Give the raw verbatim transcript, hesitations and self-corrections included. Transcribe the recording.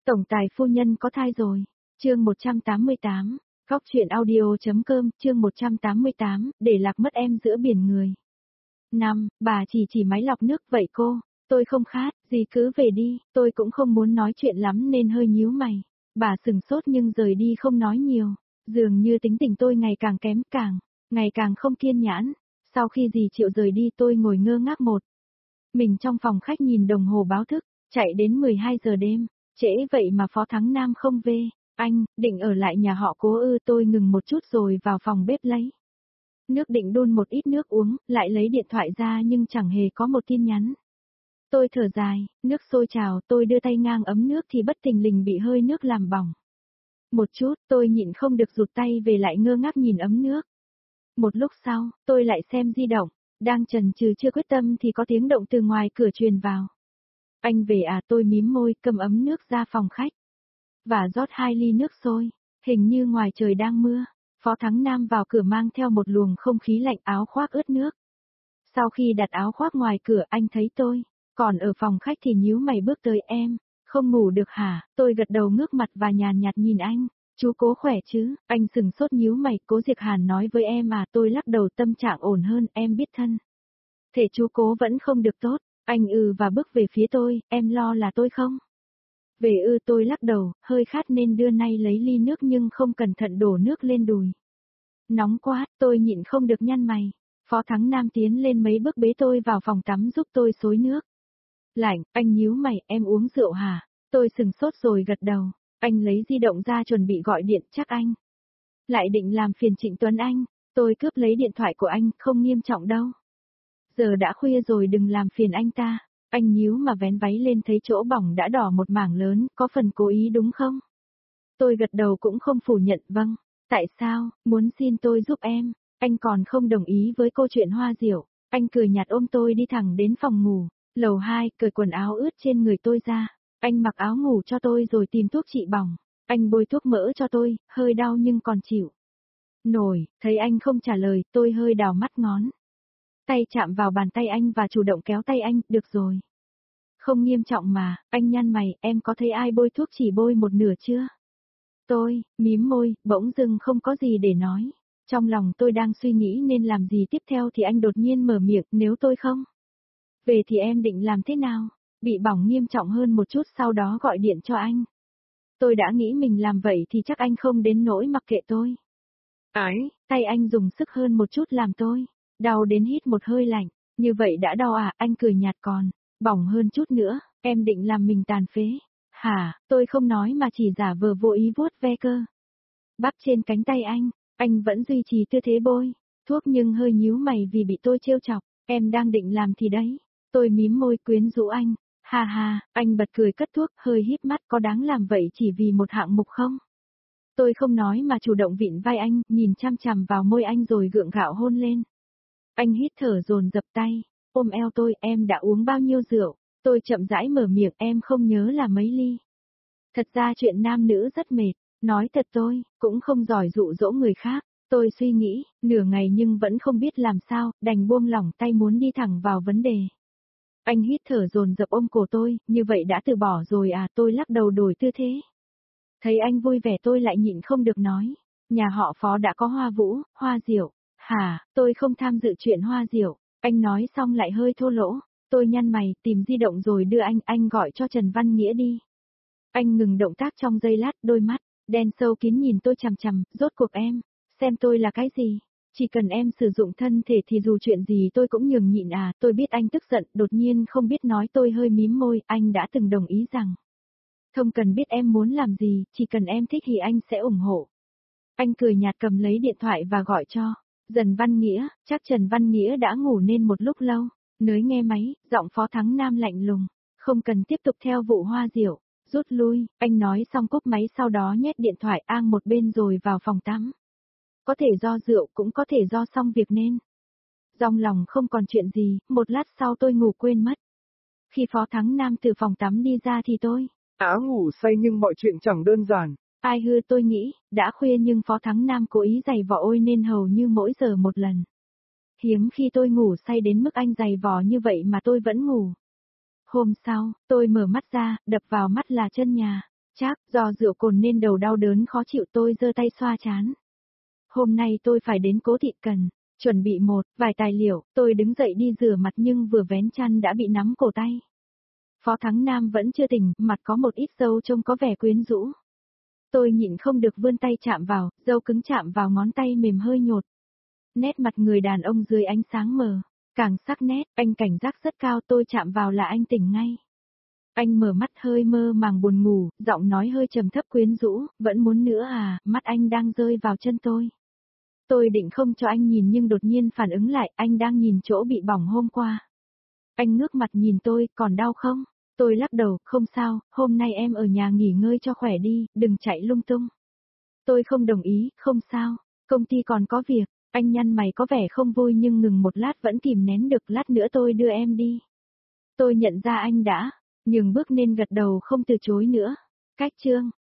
Tổng tài phu nhân có thai rồi. Chương một trăm tám mươi tám. Góc truyện audio.com, chương một trăm tám mươi tám, để lạc mất em giữa biển người. Năm, bà chỉ chỉ máy lọc nước, vậy cô, tôi không khát, gì cứ về đi, tôi cũng không muốn nói chuyện lắm nên hơi nhíu mày. Bà sừng sốt nhưng rời đi không nói nhiều, dường như tính tình tôi ngày càng kém càng, ngày càng không kiên nhẫn. Sau khi dì Triệu rời đi tôi ngồi ngơ ngác một mình trong phòng khách nhìn đồng hồ báo thức, chạy đến mười hai giờ đêm, trễ vậy mà Phó Thắng Nam không về. Anh, định ở lại nhà họ Cố ư? Tôi ngừng một chút rồi vào phòng bếp lấy nước định đun một ít nước uống, lại lấy điện thoại ra nhưng chẳng hề có một tin nhắn. Tôi thở dài, nước sôi trào, tôi đưa tay ngang ấm nước thì bất thình lình bị hơi nước làm bỏng. Một chút, tôi nhịn không được rụt tay về lại ngơ ngác nhìn ấm nước. Một lúc sau, tôi lại xem di động, đang chần chừ chưa quyết tâm thì có tiếng động từ ngoài cửa truyền vào. Anh về à? Tôi mím môi, cầm ấm nước ra phòng khách và rót hai ly nước sôi. Hình như ngoài trời đang mưa. Phó Thắng Nam vào cửa mang theo một luồng không khí lạnh, áo khoác ướt nước. Sau khi đặt áo khoác ngoài cửa anh thấy tôi, còn ở phòng khách thì nhíu mày bước tới. Em, không ngủ được hả? Tôi gật đầu ngước mặt và nhàn nhạt nhìn anh. Chú Cố khỏe chứ? Anh sừng sốt nhíu mày. Cố Diệc Hàn nói với em à? Tôi lắc đầu, tâm trạng ổn hơn, em biết thân thể chú Cố vẫn không được tốt. Anh ừ và bước về phía tôi. Em lo là tôi không về ư? Tôi lắc đầu, hơi khát nên đưa nay lấy ly nước nhưng không cẩn thận đổ nước lên đùi. Nóng quá, tôi nhịn không được nhăn mày. Phó Thắng Nam tiến lên mấy bước bế tôi vào phòng tắm giúp tôi xối nước lạnh. Anh nhíu mày, em uống rượu hả? Tôi sừng sốt rồi gật đầu. Anh lấy di động ra chuẩn bị gọi điện, chắc anh lại định làm phiền Trịnh Tuấn Anh. Tôi cướp lấy điện thoại của anh, không nghiêm trọng đâu. Giờ đã khuya rồi, đừng làm phiền anh ta. Anh nhíu mà vén váy lên thấy chỗ bỏng đã đỏ một mảng lớn, có phần cố ý đúng không? Tôi gật đầu cũng không phủ nhận. Vâng. Tại sao? Muốn xin tôi giúp em. Anh còn không đồng ý với câu chuyện hoa diệu. Anh cười nhạt ôm tôi đi thẳng đến phòng ngủ. Lầu hai, cởi quần áo ướt trên người tôi ra. Anh mặc áo ngủ cho tôi rồi tìm thuốc trị bỏng. Anh bôi thuốc mỡ cho tôi, hơi đau nhưng còn chịu nổi. Thấy anh không trả lời, tôi hơi đào mắt, ngón tay chạm vào bàn tay anh và chủ động kéo tay anh. Được rồi. Không nghiêm trọng mà. Anh nhăn mày, em có thấy ai bôi thuốc chỉ bôi một nửa chưa? Tôi, mím môi, bỗng dưng không có gì để nói. Trong lòng tôi đang suy nghĩ nên làm gì tiếp theo thì anh đột nhiên mở miệng. Nếu tôi không về thì em định làm thế nào? Bị bỏng nghiêm trọng hơn một chút sau đó gọi điện cho anh. Tôi đã nghĩ mình làm vậy thì chắc anh không đến nỗi mặc kệ tôi. Ái, tay anh dùng sức hơn một chút làm tôi đau đến hít một hơi lạnh. Như vậy đã đau à? Anh cười nhạt. Còn bỏng hơn chút nữa, em định làm mình tàn phế hả? Tôi không nói mà chỉ giả vờ vô ý vuốt ve cơ bắp trên cánh tay anh. Anh vẫn duy trì tư thế bôi thuốc nhưng hơi nhíu mày vì bị tôi trêu chọc. Em đang định làm thì đấy. Tôi mím môi quyến rũ anh. Ha ha, anh bật cười cất thuốc, hơi híp mắt. Có đáng làm vậy chỉ vì một hạng mục không? Tôi không nói mà chủ động vịn vai anh, nhìn chăm chằm vào môi anh rồi gượng gạo hôn lên. Anh hít thở dồn dập, tay ôm eo tôi. Em đã uống bao nhiêu rượu? Tôi chậm rãi mở miệng. Em không nhớ là mấy ly. Thật ra chuyện nam nữ rất mệt. Nói thật tôi cũng không giỏi dụ dỗ người khác. Tôi suy nghĩ nửa ngày nhưng vẫn không biết làm sao, đành buông lỏng tay muốn đi thẳng vào vấn đề. Anh hít thở dồn dập ôm cổ tôi. Như vậy đã từ bỏ rồi à? Tôi lắc đầu đổi tư thế. Thấy anh vui vẻ tôi lại nhịn không được nói. Nhà họ Phó đã có hoa vũ, hoa diệu. Hả? Tôi không tham dự chuyện hoa diệu. Anh nói xong lại hơi thô lỗ. Tôi nhăn mày, tìm di động rồi đưa anh. Anh gọi cho Trần Văn Nghĩa đi. Anh ngừng động tác trong giây lát, đôi mắt đen sâu kín nhìn tôi chằm chằm. Rốt cuộc em xem tôi là cái gì? Chỉ cần em sử dụng thân thể thì dù chuyện gì tôi cũng nhường nhịn à? Tôi biết anh tức giận, đột nhiên không biết nói. Tôi hơi mím môi. Anh đã từng đồng ý rằng không cần biết em muốn làm gì, chỉ cần em thích thì anh sẽ ủng hộ. Anh cười nhạt cầm lấy điện thoại và gọi cho Trần Văn Nghĩa. Chắc Trần Văn Nghĩa đã ngủ nên một lúc lâu. Nới nghe máy, giọng Phó Thắng Nam lạnh lùng. Không cần tiếp tục theo vụ hoa diệu. Rút lui. Anh nói xong cúp máy, sau đó nhét điện thoại ang một bên rồi vào phòng tắm. Có thể do rượu, cũng có thể do xong việc nên trong lòng không còn chuyện gì. Một lát sau tôi ngủ quên mất. Khi Phó Thắng Nam từ phòng tắm đi ra thì tôi Áo ngủ say nhưng mọi chuyện chẳng đơn giản. Ai hư? Tôi nghĩ, đã khuya nhưng Phó Thắng Nam cố ý giày vò ôi nên hầu như mỗi giờ một lần. Hiếm khi tôi ngủ say đến mức anh giày vò như vậy mà tôi vẫn ngủ. Hôm sau, tôi mở mắt ra, đập vào mắt là chân nhà. Chắc, do rượu cồn nên đầu đau đớn khó chịu tôi giơ tay xoa trán. Hôm nay tôi phải đến Cố Thị Cần, chuẩn bị một, vài tài liệu, tôi đứng dậy đi rửa mặt nhưng vừa vén chăn đã bị nắm cổ tay. Phó Thắng Nam vẫn chưa tỉnh, mặt có một ít râu trông có vẻ quyến rũ. Tôi nhịn không được vươn tay chạm vào, râu cứng chạm vào ngón tay mềm hơi nhột. Nét mặt người đàn ông dưới ánh sáng mờ, càng sắc nét, anh cảnh giác rất cao, tôi chạm vào là anh tỉnh ngay. Anh mở mắt hơi mơ màng buồn ngủ, giọng nói hơi trầm thấp quyến rũ, vẫn muốn nữa à, mắt anh đang rơi vào chân tôi. Tôi định không cho anh nhìn nhưng đột nhiên phản ứng lại, anh đang nhìn chỗ bị bỏng hôm qua. Anh ngước mặt nhìn tôi, còn đau không? Tôi lắc đầu, không sao, hôm nay em ở nhà nghỉ ngơi cho khỏe đi, đừng chạy lung tung. Tôi không đồng ý, không sao, công ty còn có việc. Anh nhăn mày có vẻ không vui nhưng ngừng một lát vẫn kìm nén được, lát nữa tôi đưa em đi. Tôi nhận ra anh đã nhường bước nên gật đầu không từ chối nữa. Cách chương